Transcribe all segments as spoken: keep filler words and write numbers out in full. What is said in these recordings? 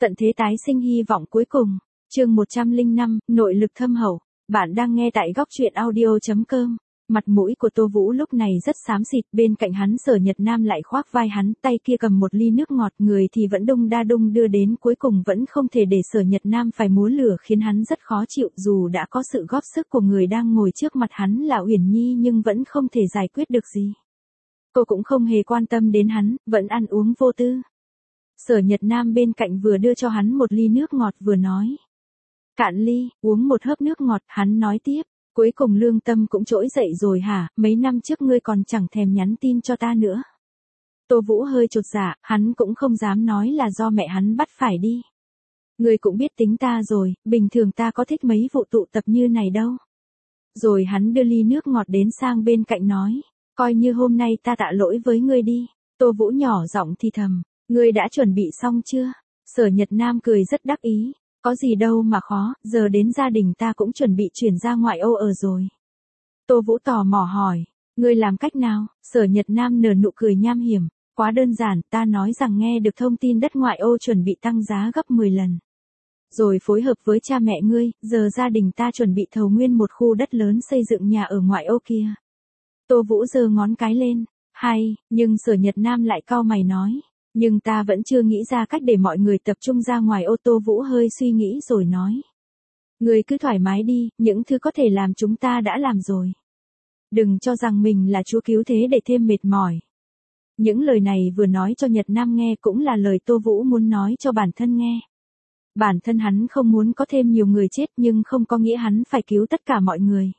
Tận thế tái sinh hy vọng cuối cùng. Chương một trăm lẻ năm, nội lực thâm hậu. Bạn đang nghe tại góc truyện audio chấm com. Mặt mũi của Tô Vũ lúc này rất xám xịt, bên cạnh hắn Sở Nhật Nam lại khoác vai hắn, tay kia cầm một ly nước ngọt, người thì vẫn đung đa đung đưa đến cuối cùng vẫn không thể để Sở Nhật Nam phải múa lửa, khiến hắn rất khó chịu, dù đã có sự góp sức của người đang ngồi trước mặt hắn là Uyển Nhi nhưng vẫn không thể giải quyết được gì. Cô cũng không hề quan tâm đến hắn, vẫn ăn uống vô tư. Sở Nhật Nam bên cạnh vừa đưa cho hắn một ly nước ngọt vừa nói. Cạn ly, uống một hớp nước ngọt, hắn nói tiếp. Cuối cùng lương tâm cũng trỗi dậy rồi hả, mấy năm trước ngươi còn chẳng thèm nhắn tin cho ta nữa. Tô Vũ hơi chột dạ, hắn cũng không dám nói là do mẹ hắn bắt phải đi. Ngươi cũng biết tính ta rồi, bình thường ta có thích mấy vụ tụ tập như này đâu. Rồi hắn đưa ly nước ngọt đến sang bên cạnh nói, coi như hôm nay ta tạ lỗi với ngươi đi. Tô Vũ nhỏ giọng thì thầm, ngươi đã chuẩn bị xong chưa? Sở Nhật Nam cười rất đắc ý. Có gì đâu mà khó, giờ đến gia đình ta cũng chuẩn bị chuyển ra ngoại ô ở rồi. Tô Vũ tò mò hỏi, ngươi làm cách nào? Sở Nhật Nam nở nụ cười nham hiểm, quá đơn giản, ta nói rằng nghe được thông tin đất ngoại ô chuẩn bị tăng giá gấp mười lần. Rồi phối hợp với cha mẹ ngươi, giờ gia đình ta chuẩn bị thầu nguyên một khu đất lớn xây dựng nhà ở ngoại ô kia. Tô Vũ giơ ngón cái lên, hay, nhưng Sở Nhật Nam lại cau mày nói. Nhưng ta vẫn chưa nghĩ ra cách để mọi người tập trung ra ngoài ô tô. Vũ hơi suy nghĩ rồi nói. Người cứ thoải mái đi, những thứ có thể làm chúng ta đã làm rồi. Đừng cho rằng mình là chúa cứu thế để thêm mệt mỏi. Những lời này vừa nói cho Nhật Nam nghe cũng là lời Tô Vũ muốn nói cho bản thân nghe. Bản thân hắn không muốn có thêm nhiều người chết nhưng không có nghĩa hắn phải cứu tất cả mọi người.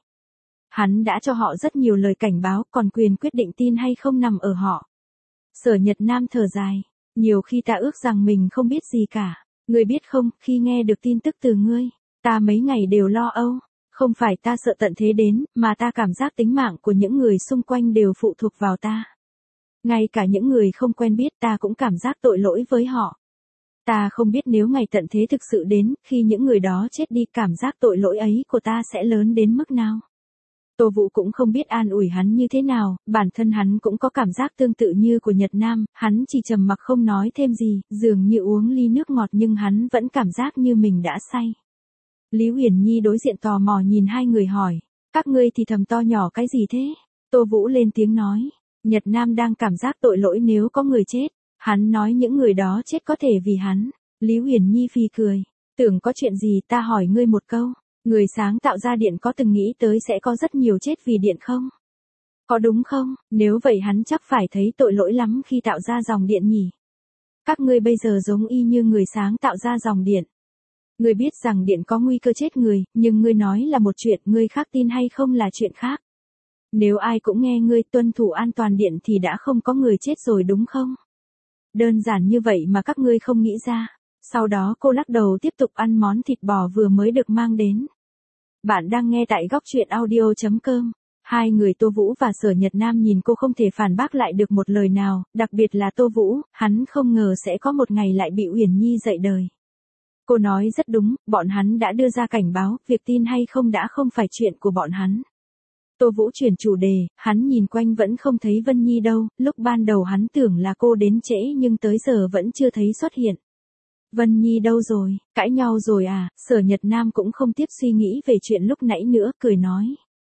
Hắn đã cho họ rất nhiều lời cảnh báo, còn quyền quyết định tin hay không nằm ở họ. Sở Nhật Nam thở dài, nhiều khi ta ước rằng mình không biết gì cả, ngươi biết không, khi nghe được tin tức từ ngươi, ta mấy ngày đều lo âu, không phải ta sợ tận thế đến, mà ta cảm giác tính mạng của những người xung quanh đều phụ thuộc vào ta. Ngay cả những người không quen biết ta cũng cảm giác tội lỗi với họ. Ta không biết nếu ngày tận thế thực sự đến, khi những người đó chết đi, cảm giác tội lỗi ấy của ta sẽ lớn đến mức nào. Tô Vũ cũng không biết an ủi hắn như thế nào, bản thân hắn cũng có cảm giác tương tự như của Nhật Nam, hắn chỉ trầm mặc không nói thêm gì, dường như uống ly nước ngọt nhưng hắn vẫn cảm giác như mình đã say. Lý Uyển Nhi đối diện tò mò nhìn hai người hỏi, các ngươi thì thầm to nhỏ cái gì thế? Tô Vũ lên tiếng nói, Nhật Nam đang cảm giác tội lỗi nếu có người chết, hắn nói những người đó chết có thể vì hắn. Lý Uyển Nhi phì cười, tưởng có chuyện gì, ta hỏi ngươi một câu. Người sáng tạo ra điện có từng nghĩ tới sẽ có rất nhiều chết vì điện không? Có đúng không? Nếu vậy hắn chắc phải thấy tội lỗi lắm khi tạo ra dòng điện nhỉ? Các ngươi bây giờ giống y như người sáng tạo ra dòng điện. Ngươi biết rằng điện có nguy cơ chết người, nhưng ngươi nói là một chuyện, người khác tin hay không là chuyện khác. Nếu ai cũng nghe ngươi tuân thủ an toàn điện thì đã không có người chết rồi đúng không? Đơn giản như vậy mà các ngươi không nghĩ ra. Sau đó cô lắc đầu tiếp tục ăn món thịt bò vừa mới được mang đến. Bạn đang nghe tại góc truyện audio chấm com. Hai người Tô Vũ và Sở Nhật Nam nhìn cô không thể phản bác lại được một lời nào, đặc biệt là Tô Vũ, hắn không ngờ sẽ có một ngày lại bị Uyển Nhi dạy đời. Cô nói rất đúng, bọn hắn đã đưa ra cảnh báo, việc tin hay không đã không phải chuyện của bọn hắn. Tô Vũ chuyển chủ đề, hắn nhìn quanh vẫn không thấy Vân Nhi đâu, lúc ban đầu hắn tưởng là cô đến trễ nhưng tới giờ vẫn chưa thấy xuất hiện. Vân Nhi đâu rồi, cãi nhau rồi à? Sở Nhật Nam cũng không tiếp suy nghĩ về chuyện lúc nãy nữa, cười nói.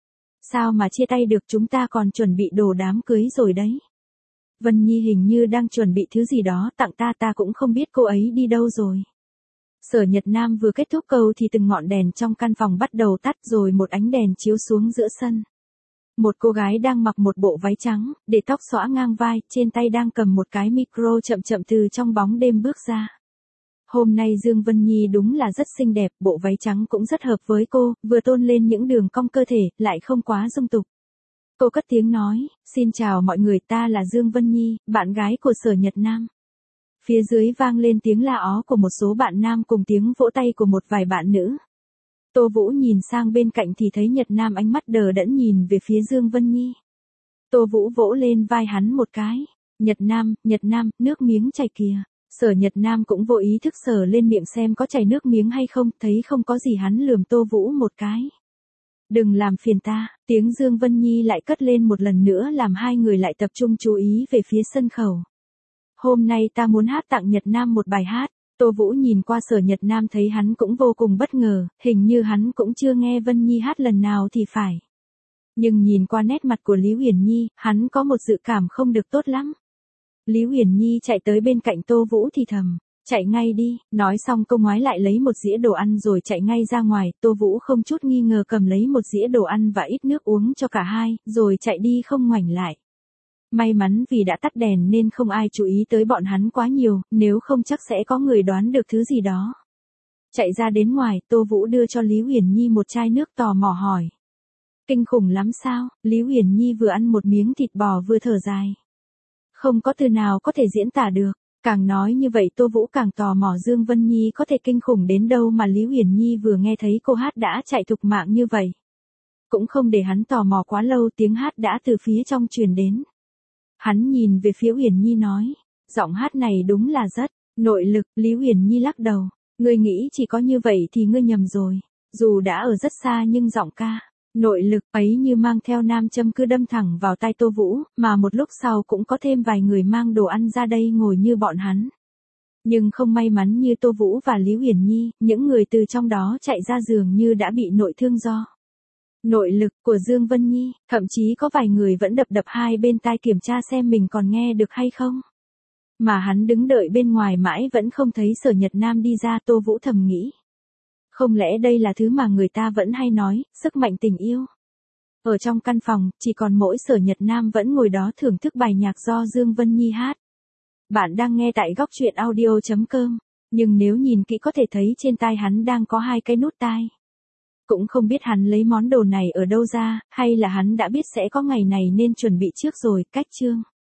Sao mà chia tay được, chúng ta còn chuẩn bị đồ đám cưới rồi đấy. Vân Nhi hình như đang chuẩn bị thứ gì đó tặng ta, ta cũng không biết cô ấy đi đâu rồi. Sở Nhật Nam vừa kết thúc câu thì từng ngọn đèn trong căn phòng bắt đầu tắt rồi một ánh đèn chiếu xuống giữa sân. Một cô gái đang mặc một bộ váy trắng, để tóc xõa ngang vai, trên tay đang cầm một cái micro chậm chậm từ trong bóng đêm bước ra. Hôm nay Dương Vân Nhi đúng là rất xinh đẹp, bộ váy trắng cũng rất hợp với cô, vừa tôn lên những đường cong cơ thể, lại không quá dung tục. Cô cất tiếng nói, xin chào mọi người, ta là Dương Vân Nhi, bạn gái của Sở Nhật Nam. Phía dưới vang lên tiếng la ó của một số bạn nam cùng tiếng vỗ tay của một vài bạn nữ. Tô Vũ nhìn sang bên cạnh thì thấy Nhật Nam ánh mắt đờ đẫn nhìn về phía Dương Vân Nhi. Tô Vũ vỗ lên vai hắn một cái. Nhật Nam, Nhật Nam, nước miếng chảy kìa. Sở Nhật Nam cũng vô ý thức sờ lên miệng xem có chảy nước miếng hay không, thấy không có gì hắn lườm Tô Vũ một cái. Đừng làm phiền ta, tiếng Dương Vân Nhi lại cất lên một lần nữa làm hai người lại tập trung chú ý về phía sân khấu. Hôm nay ta muốn hát tặng Nhật Nam một bài hát. Tô Vũ nhìn qua Sở Nhật Nam thấy hắn cũng vô cùng bất ngờ, hình như hắn cũng chưa nghe Vân Nhi hát lần nào thì phải. Nhưng nhìn qua nét mặt của Lý Uyển Nhi, hắn có một dự cảm không được tốt lắm. Lý Uyển Nhi chạy tới bên cạnh Tô Vũ thì thầm, chạy ngay đi, nói xong cô ngoái lại lấy một dĩa đồ ăn rồi chạy ngay ra ngoài, Tô Vũ không chút nghi ngờ cầm lấy một dĩa đồ ăn và ít nước uống cho cả hai, rồi chạy đi không ngoảnh lại. May mắn vì đã tắt đèn nên không ai chú ý tới bọn hắn quá nhiều, nếu không chắc sẽ có người đoán được thứ gì đó. Chạy ra đến ngoài, Tô Vũ đưa cho Lý Uyển Nhi một chai nước tò mò hỏi. Kinh khủng lắm sao? Lý Uyển Nhi vừa ăn một miếng thịt bò vừa thở dài. Không có từ nào có thể diễn tả được. Càng nói như vậy Tô Vũ càng tò mò Dương Vân Nhi có thể kinh khủng đến đâu mà Lý Uyển Nhi vừa nghe thấy cô hát đã chạy thục mạng như vậy. Cũng không để hắn tò mò quá lâu, tiếng hát đã từ phía trong truyền đến. Hắn nhìn về phía Uyển Nhi nói, giọng hát này đúng là rất nội lực. Lý Uyển Nhi lắc đầu, ngươi nghĩ chỉ có như vậy thì ngươi nhầm rồi. Dù đã ở rất xa nhưng giọng ca nội lực ấy như mang theo nam châm cứ đâm thẳng vào tai Tô Vũ, mà một lúc sau cũng có thêm vài người mang đồ ăn ra đây ngồi như bọn hắn. Nhưng không may mắn như Tô Vũ và Lý Uyển Nhi, những người từ trong đó chạy ra dường như đã bị nội thương do nội lực của Dương Vân Nhi, thậm chí có vài người vẫn đập đập hai bên tai kiểm tra xem mình còn nghe được hay không. Mà hắn đứng đợi bên ngoài mãi vẫn không thấy Sở Nhật Nam đi ra, Tô Vũ thầm nghĩ. Không lẽ đây là thứ mà người ta vẫn hay nói, sức mạnh tình yêu. Ở trong căn phòng, chỉ còn mỗi Sở Nhật Nam vẫn ngồi đó thưởng thức bài nhạc do Dương Vân Nhi hát. Bạn đang nghe tại góc truyện audio chấm com, nhưng nếu nhìn kỹ có thể thấy trên tai hắn đang có hai cái nút tai. Cũng không biết hắn lấy món đồ này ở đâu ra, hay là hắn đã biết sẽ có ngày này nên chuẩn bị trước rồi. Cách chương